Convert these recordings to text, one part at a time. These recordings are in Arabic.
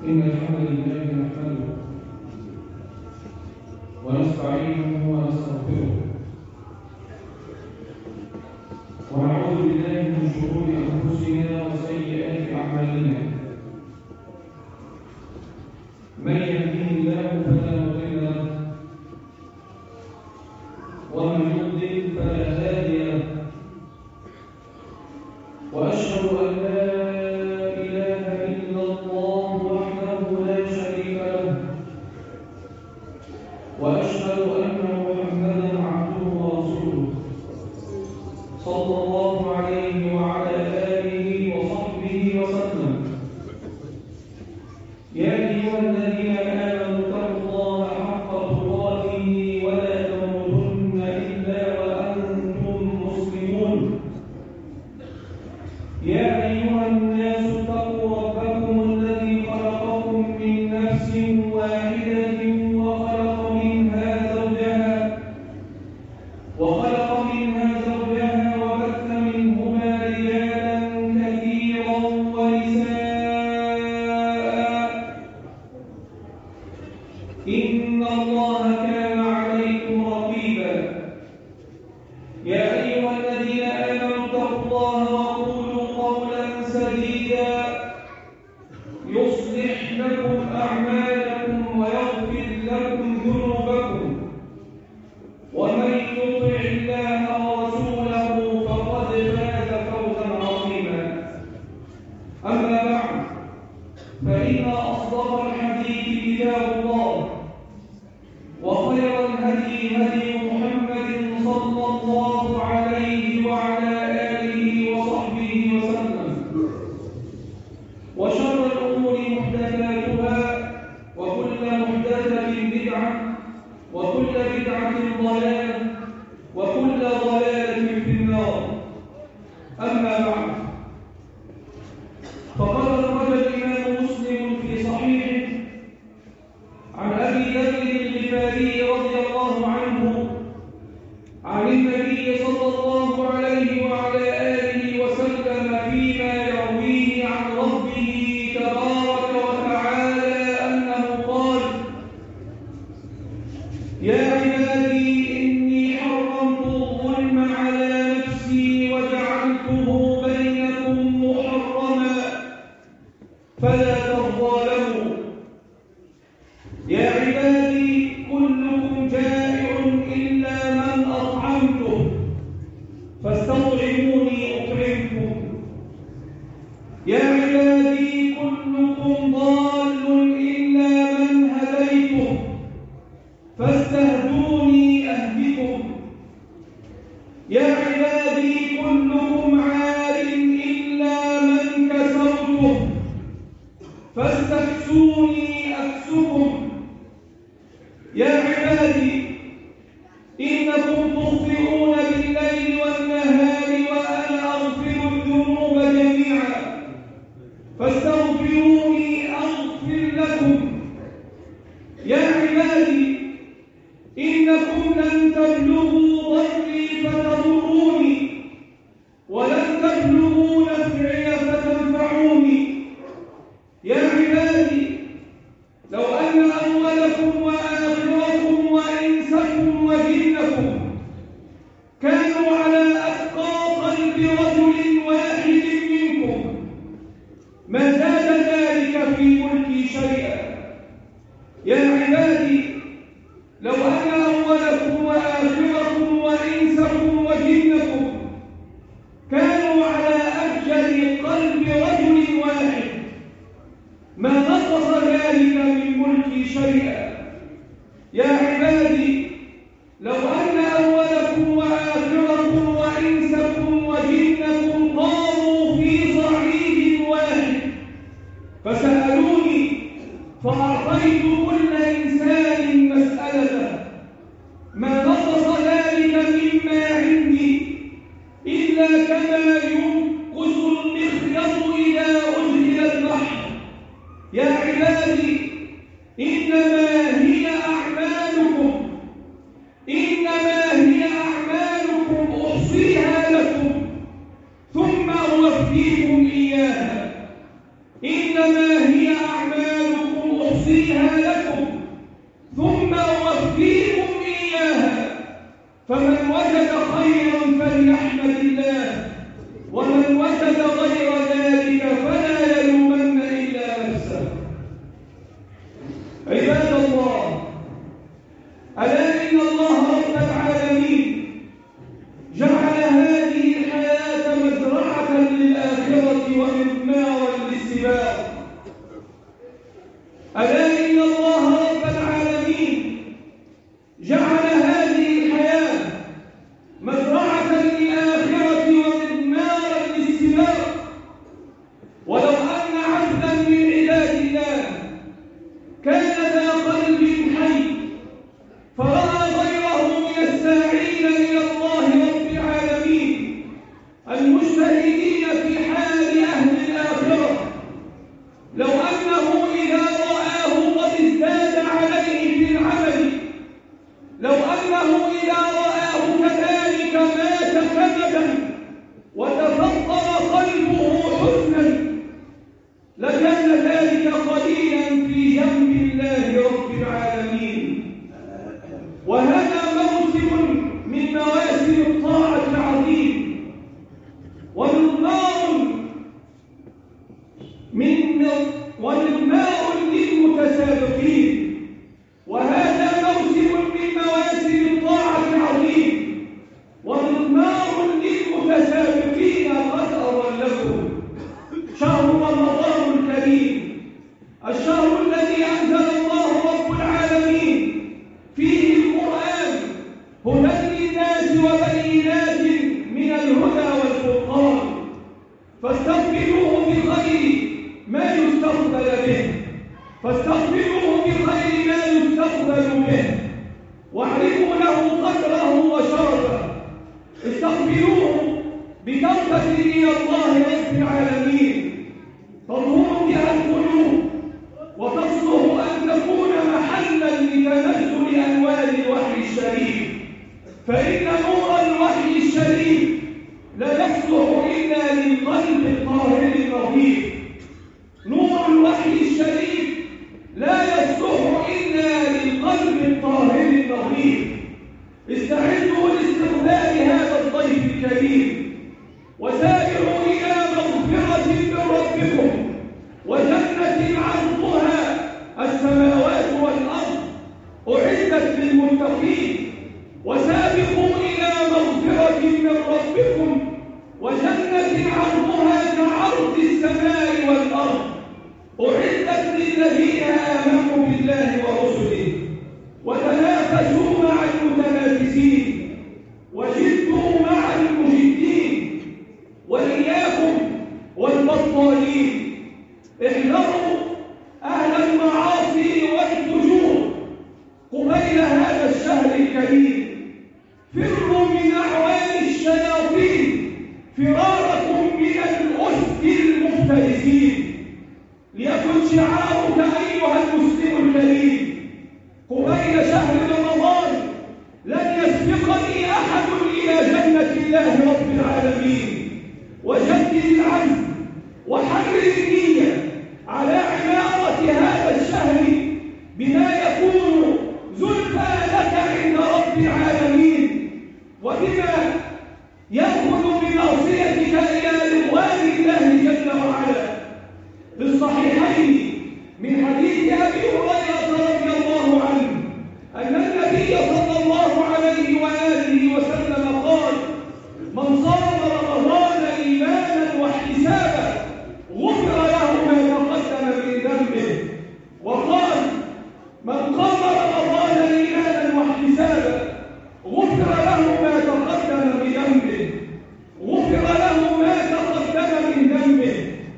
إن الحمد لله نحمده ونستعينه ونستغفره ونعوذ بالله من شرور أنفسنا وسيئات أعمالنا. من يهده الله فلا مضل له ومن يضلل فلا هادي له، وأشهد أن لا إله إلا الله وحده لا شريك له، وأشهد أن محمدا عبده ورسوله صلى الله عليه وعلى آله وصحبه وسلم. يا أيها الذين آمنوا اتقوا الله حق تقاته ولا تموتن إلا وأنتم مسلمون. يا أيها الناس اتقوا ربكم الذي خلقكم من نفس واحدة وخلق منها زوجها وبث منهما رجالا كثيرا ونساء. إن الله كان عليكم رقيبا. يا أيها الذين آمنوا اتقوا الله وقولوا قولا سديدا يصلح لكم أعمالكم ويغفر لكم ذنوبكم، ومن يطع الله ورسوله فقد فاز فوزا عظيما. أما بعد، فإن أصدق الحديث كتاب الله، وخير الهدي هدي محمد صلى الله عليه وعلى آله وصحبه وسلم، وشر الأمور محدثاتها، وكل محدثة بدعة، وكل بدعة ضلالة، وكل ضلالة في النار. أما بعد، فقد أخرج الإمام مسلم في صحيحه عن أبي ذر الغفاري رضي الله عنه عن النبي صلى الله عليه وعلى آله وسلم فيما يرويه عن ربه تبارك وتعالى أنه قال: يا عبادي إني حرمت الظلم على نفسي وجعلته بينكم محرما فلا تظالموا. يا عبادي كلكم جائع إلا من أطعمته فاستطعموني أطعمكم. يا عبادي كلكم ضال إلا من هديته فاستهدوني أهدكم. يا عبادي كلكم عار إلا من كسوته فاستكسوني أكسكم. يا عبادي إنكم تخطئون بالليل والنهار وأنا أغفر الذنوب جميعا فاستغفروني أغفر لكم. يا عبادي إنكم لن تبلغوا ضري فتضروني ولن تبلغوا نفعي فتنفعوني. يا عبادي لو أن أولكم وآخركم وإنسكم وجنكم كانوا على أتقى قلب رجل واحد منكم ما زاد ذلك في ملكي شيئا. يا عبادي لو أن أولكم وآخركم وإنسكم وجنكم كانوا على أفجر قلب رجل واحد ما نقص ذلك من ملكي شيئا. يا عبادي لو أن أولكم وآخركم وإنسكم وجنكم قاموا في صعيد واحد فسألوني فأعطيت كل إنسان مسألته ما نقص ذلك مما عندي إلا كما ينقص المخيط إذا أدخل البحر. يا عبادي إنما هي أعمالكم أحصيها لكم ثم أوفيكم إياها. إنما هي أعمالكم ألا إن الله رب العالمين جعل هذه الحياة مزرعة للآخرة ومضمارا للسباق. ولو أن عبدا من عباد الله كان ذا قلب حي فرأى غيره من الساعين إلى الله رب العالمين المجتهدين في حال أهل الآخرة، لو أنه إذا رآه قد ازداد عليه في العمل، لو أنه إذا رآه كذلك مات كمدا وتفطر قلبه حزنا، لكان ذلك قليلا في جنب الله رب العالمين. وهذا موسم من مواسم الطاعة العظيم، ومضمار للمتسابقين. وهذا موسم من مواسم الطاعة العظيم ومضمار للمتسابقين. قد أضلكم شهر رمضان الكريم، الشهر الذي أنزل الله رب العالمين فيه القرآن هدى للناس وبينات من الهدى والفرقان، فاستقبلوه بخير ما يستقبل به، فاستقبلوه بخير ما يستقبل به، واعرفوا له قدره وشرفه. استقبلوه بتوبة إلى الله رب العالمين تطهر بها القلوب، وتصلح أن تكون محلا لتنزل أنوار الوحي الشريف، فإن نور الوحي الشريف لا يصلح إلا للقلب الطاهر النظيف. نور الوحي الشريف لا يصلح إلا للقلب الطاهر النظيف. استعدوا لاستقبال هذا الضيف الكريم، وسارعوا إلى مغفرة من ربكم وجنة عرضها السماوات والأرض أعدت للمتقين. وسابقوا إلى مغفرة من ربكم وجنة عرضها كعرض السماء والأرض أعدت للذين آمنوا بالله ورسله. وتنافسوا مع المتنافسين وجدوا مع المجدين، وإياكم والبطالين. احذروا أهل المعاصي والفجور قبيل هذا الشهر الكريم. فروا من أعوان الشياطين فراركم من الأسد المفترسين. ليكن شعارك أيها المسلم الكريم قبيل شهر رمضان: لن يسبقني أحد إلى جنة الله رب العالمين. وجدد العزم وحرر النية على عمارة هذا الشهر بما يكون زلفى لك عند رب العالمين، وبما يأخذ بناصيتك إلى رضوان الله جل وعلا. في الصحيحين من حديث أبي هريرة رضي الله عنه أن النبي صلى الله عليه وآله وسلم قال: من صام رمضان إيمانا واحتسابا غفر له ما تقدم من ذنبه. وقال: من قام رمضان إيمانا واحتسابا غفر له ما تقدم من ذنبه، غفر له ما تقدم من ذنبه.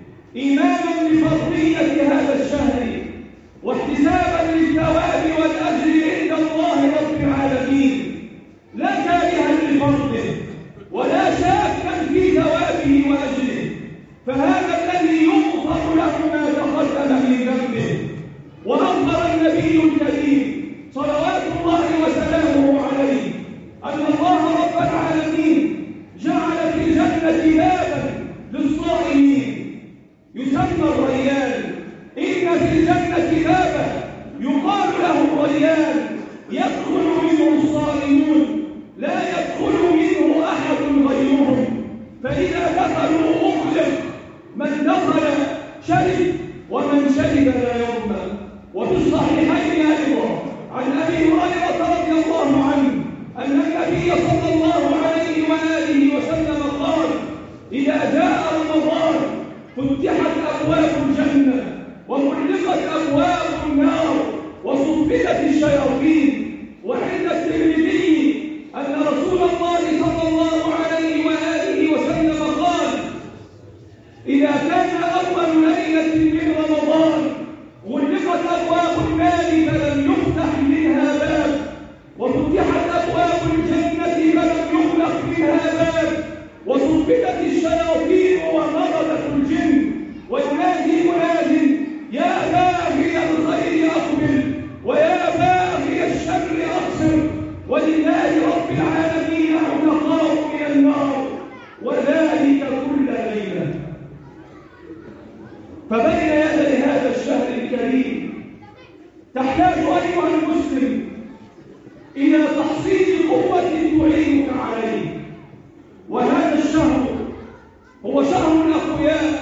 إيمانا بفضلية هذا الشهر واحتسابا للثواب والأجر عند الله رب العالمين، لا كارها لفضله ولا شاكا في ثوابه وأجره، فهذا الذي يغفر له ما تقدم من ذنبه. وأخبر النبي الكريم صلوات الله وسلامه عليه أن الله رب العالمين جعل في الجنة بابا للصائمين يسمى الريان. إن في الجنة بابا يقال له الريان يدخل منه الصائمون لا يدخل منه أحد غيرهم، فإذا دخلوا أغلق، من دخل شرب ومن شرب لا يظمأ. وفي الصحيحين أيضا عن أبي هريرة رضي الله عنه أن النبي صلى الله عليه وآله وسلم قال: إذا جاء رمضان فتحت أبواب الجنة وغلقت أبواب تحتاج أيها المسلم إلى تحصيل قوة تعينك عليه. وهذا الشهر هو شهر الأقوياء،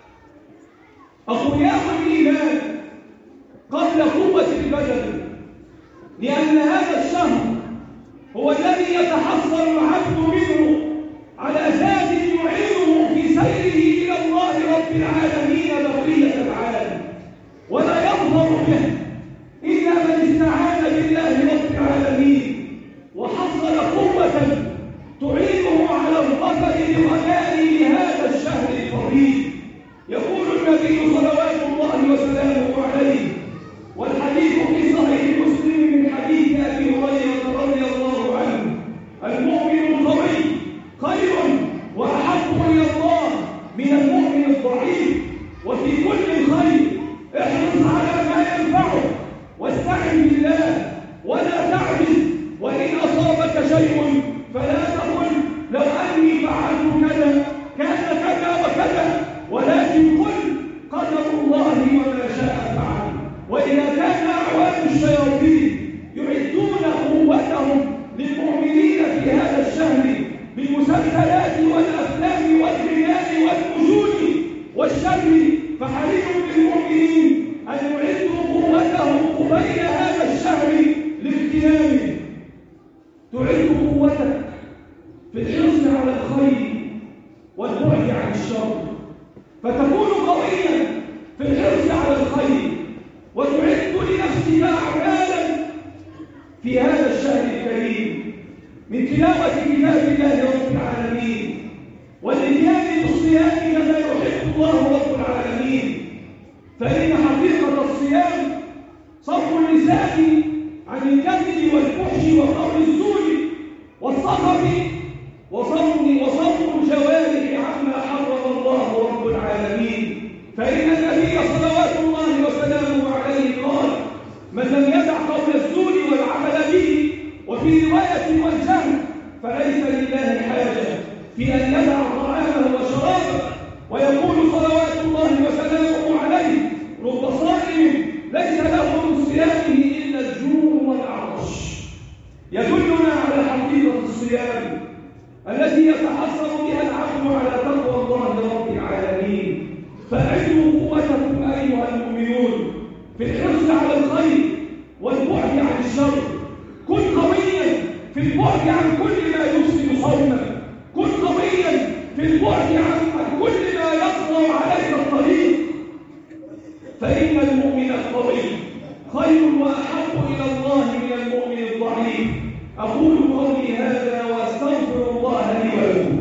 أقوياء الإيمان قبل قوة البدن، لأن هذا الشهر هو الذي يتحصل العبد منه على أساس يعينه في سيره إلى الله رب العالمين بقية العالم، ولا يظهر به إلا من استعان بالله رب العالمين وحصل قوة تعينه على الظفر بغناء لهذا الشهر الفضيل. يقول النبي صلوات الله وسلامه عليه، والحديث في صحيح مسلم من حديث أبي هريرة رضي الله عنه: المؤمن القوي خير وأحب إلى الله من المؤمن الضعيف، وفي كل خير احرص على ما ينفعك واستعن بالله ولا تعجز، وإن أصابك شيء فلا تقل لو أني فعلت كذا كان كذا وكذا، ولكن قل قدر الله وما شاء فعل. وإذا كان أعوان الشياطين يعدون قوتهم للمؤمنين في هذا الشهر بالمسلسلات والأفلام والغناء والنجوم والشر، فحري بالمؤمنين أن يعدوا قوتهم قبيل هذا الشهر لاغتنامه. تعد قوتك في الحرص على الخير والبعد عن الشر، فتكون قويا في الحرص على الخير وتعد لنفسك أعمالا في هذا الشهر الكريم من تلاوة كتاب الله رب العالمين والاتيان بالصيام كما يحب الله رب العالمين. فإن حقيقة الصيام صرف اللسان عن الكذب والفحش وقول الزور والسخط وصوم الجوارح عما حرم الله رب العالمين. فإن النبي صلوات الله وسلامه عليه قال: من لم يدع قول الزور والعمل به، وفي رواية والجهل، فليس لله حاجة في أن يدع طعامه وشرابه. ويقول صلوات الله وسلامه عليه: رب صائم ليس له من صيامه إلا الجوع والعطش. يدلنا على حقيقة الصيام التي يتحصل بها العبد على تقوى الله رب العالمين. فأعدوا قوتكم أيها المؤمنون في الحرص على الخير والبعد عن الشر. كن قويا في البعد عن كل ما يفسد صومك، كن قويا في البعد عن كل ما يصنع عليك الطريق، فإن المؤمن القوي خير وأحب إلى الله من المؤمن الضعيف. أقول قولي هذا وأستغفر الله لي ولكم.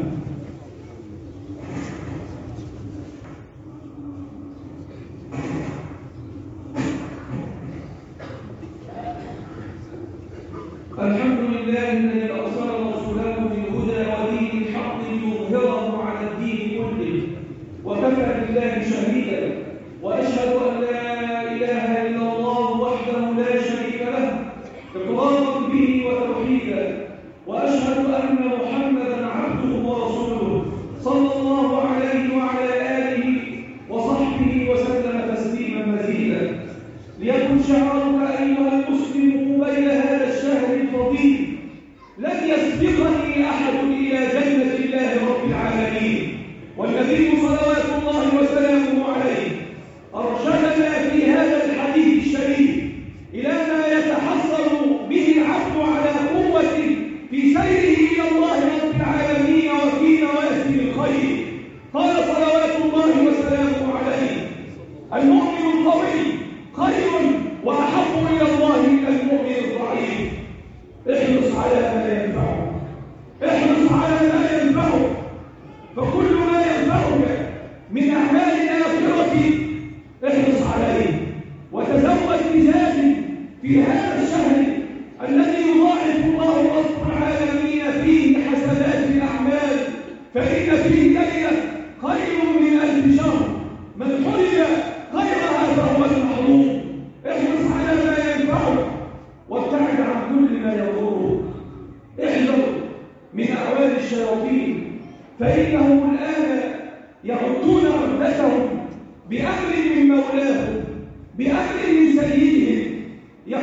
الحمد لله الذي أرسل رسوله بالهدى ودين الحق ليظهره على الدين كله، وكفى بالله شهيدا، وأشهد أن لا إله إلا الله وحده لا شريك له إقرارا به وتوحيدا، وأشهد أن محمدا عبده ورسوله صلى الله عليه وعلى آله وصحبه وسلم تسليما مزيدا. ليكن شعارك أيها المسلم قبيل هذا الشهر الفضيل: لن يسبقني أحد إلى جنة الله رب العالمين. والنبي صلوات الله وسلامه عليه أرشدنا في هذا الحديث الشريف إلى ما يتحصل به العبد على قوة في سيره إلى الله رب العالمين وفي نوازل الخير. قال صلوات الله وسلامه عليه: المؤمن القوي خير وأحب إلى الله من المؤمن الضعيف. احرص على ما ينفعك، احرص على ما ينفعك، فكل ما ينفعك من أعمال الآخرة احرص عليه، وتزود بذلك في هذا الشهر الذي يضاعف الله رب العالمين فيه حسنات الأعمال، فإن فيه ليلة خير من 1000 شهر. من حرم خيرها فهو المحروم. احرص على ما ينفعك وابتعد عن كل ما يضرك. احذر من أعوان الشياطين، فإنهم الآن يعدون عدتهم بأمر من مولاهم، بأمر من سيدهم،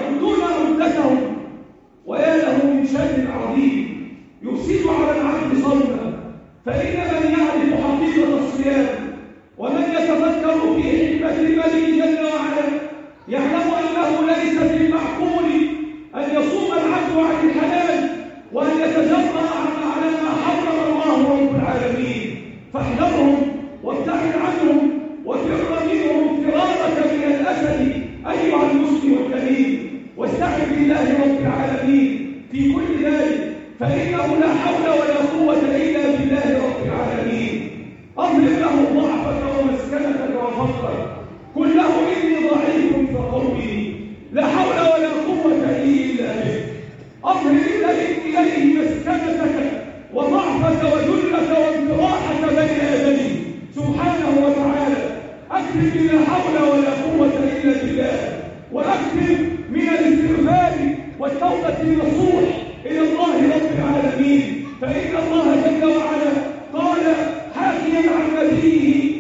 الصيام. ومن يتفكر في حكمة الملك جل وعلا يعلم أنه ليس بالمعقول أن يصوم العبد عن الحلال وأن يتجرأ على ما حرم الله رب العالمين. فاحذرهم وابتعد عنهم وفر منهم فرارك من الأسد أيها المسلم الكريم، واستعن بالله رب العالمين في كل ذلك، فإنه لا حول ولا قوة إلا بالله رب العالمين. أضرب له ضعفك ومسكنتك وفقرك، قل له إني ضعيف فقوي، لا حول ولا قوة إلا به. أضرب إليه مسكنتك وضعفك وذلك وانطراحك بين يديه سبحانه وتعالى. أكثر لا حول ولا قوة إلا بالله، وأكثر من الاستغفار والتوبة النصوح إلى الله رب العالمين، فإن الله جل وعلا قال حاكيا عن نبيه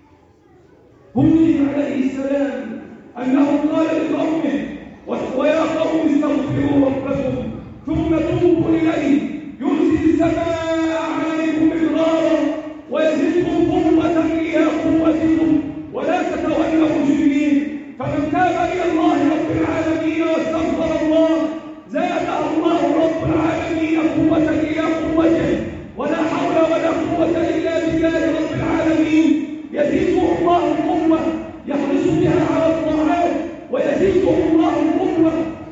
هود عليه السلام أنه قال لقومه ويا قوم استغفروا ربكم ثم توبوا إليه يرسل السماء عليكم مدرارا ويزدكم قوة إلى قوتكم ولا تتولوا مجرمين. فمن تاب إلى الله رب العالمين واستغفر الله زاده الله رب العالمين قوة إلى قوته، ولا حول ولا قوة إلا بالله رب العالمين. يزيده الله قوة يحرص بها على الطاعات، ويزيده الله قوة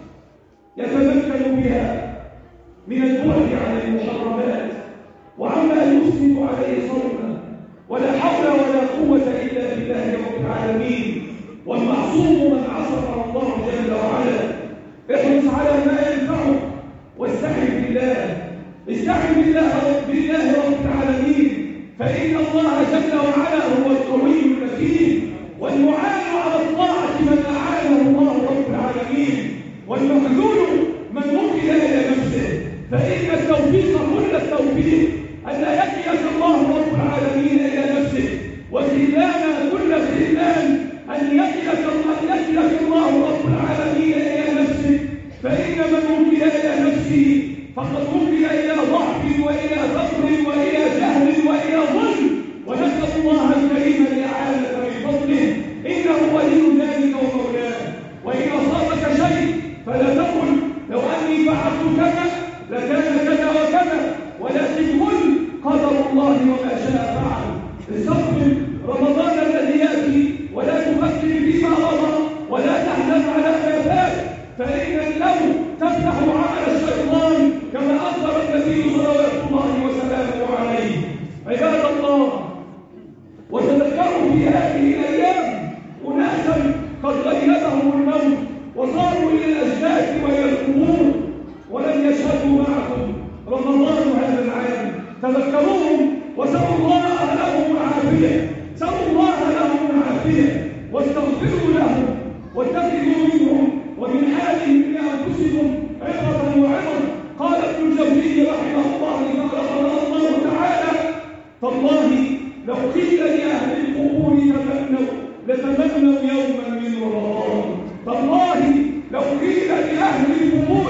يتمكن بها من البعد عن المحرمات وعما يفسد عليه صومه، ولا حول ولا قوة إلا بالله رب العالمين. والمعصوم من عصمه الله جل وعلا. احرص على ما ينفعك واستعن بالله، استعن بالله رب العالمين، فإن الله جل وعلا هو القوي المتين، والمعان على الطاعة من أعانه الله رب العالمين، والمخذول من وكل إلى نفسه. فإن التوفيق كل التوفيق أن لا يكلك الله رب العالمين إلى نفسه، وخذلان كل خذلان أن يكلك الله رب العالمين إلى نفسه. فإن من وكل إلى نفسه فقد وكل إلى ضعف وإلى فقر وإلى جهل وإلى ظلم، ونسأل الله الكريم الإعانة من فضله إنه ولي ذلك ومولاه. وإن أصابك شيء فلا تقل لو أني فعلت كذا لكان كذا وكذا، ولكن قل قدر الله وما شاء فعل. استغفر رمضان الذي يأتي ولا تفكر فيما مضى ولا تحزن على ما فات، فإن لو تفتح عمل الشيطان كما أخبر النبي صلوات الله وسلامه عليه. عباد الله، وتذكروا في هذه الأيام أناسا قد غيبهم الموت وصاروا إلى الأجداث وإلى القبور ولم يشهدوا معكم رمضان هذا العام. تذكروهم وسلوا الله لهم العافية، سلوا الله لهم العافية، واستغفروا لهم واتخذوا منهم ومن حالهم لأنفسكم عبرة وعظة. قال ابن الجوزي رحمه الله تعالى: تالله لو قيل لأهل القبور لتمنوا يوما من رمضان. تالله لو قيل لأهل القبور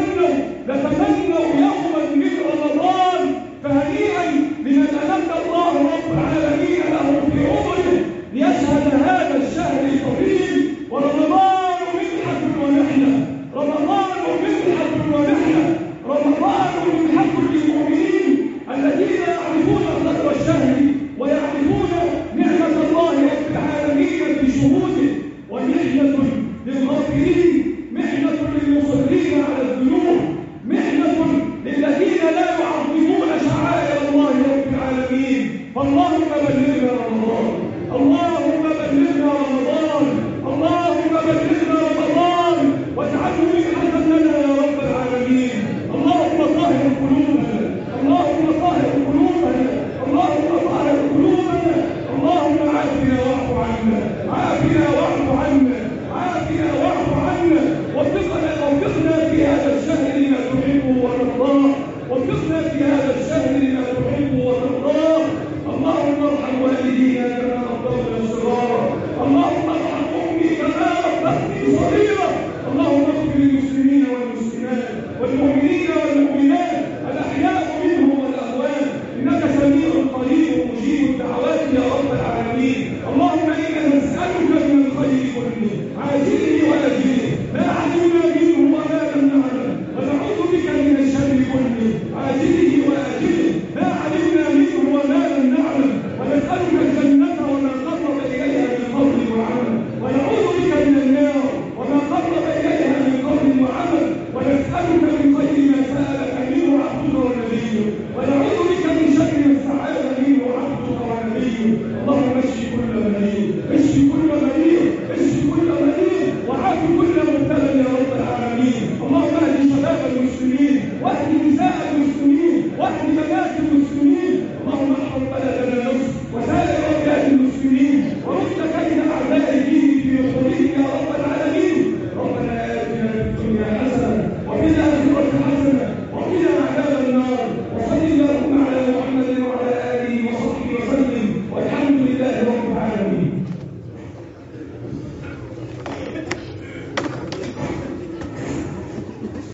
لتمنوا يوما من رمضان. فهنيئا لمن أمد الله رب العالمين له في عمره ليشهد هذا الشهر الطويل. ورمضان منحة ونحلة، رمضان منحة ونحلة، رمضان منحة للمؤمنين الذين يعرفون قدر الشهر ويعرفون نعمة الله رب العالمين بشهوده، ومحنة للغافلين، محنة للمصرين على الذنوب، محنة للذين لا يعظمون شعائر الله رب العالمين. فاللهم بلغنا رمضان، اللهم بلغنا رمضان، اللهم بلغنا رمضان واجعله منحة لنا يا رب العالمين. اللهم طهر قلوبنا، اللهم طهر قلوبنا، اللهم طهر قلوبنا، اللهم عافنا واعف عنا، عافنا واعف عنا، عافنا واعف عنا، وفقنا في هذا الشهر لما تحبه وترضاه، وفقنا في هذا الشهر لما تحبه وترضاه. اللهم ارحم والدينا كما ربونا صغارا، اللهم ارحم امي كما ربتني صغيرا.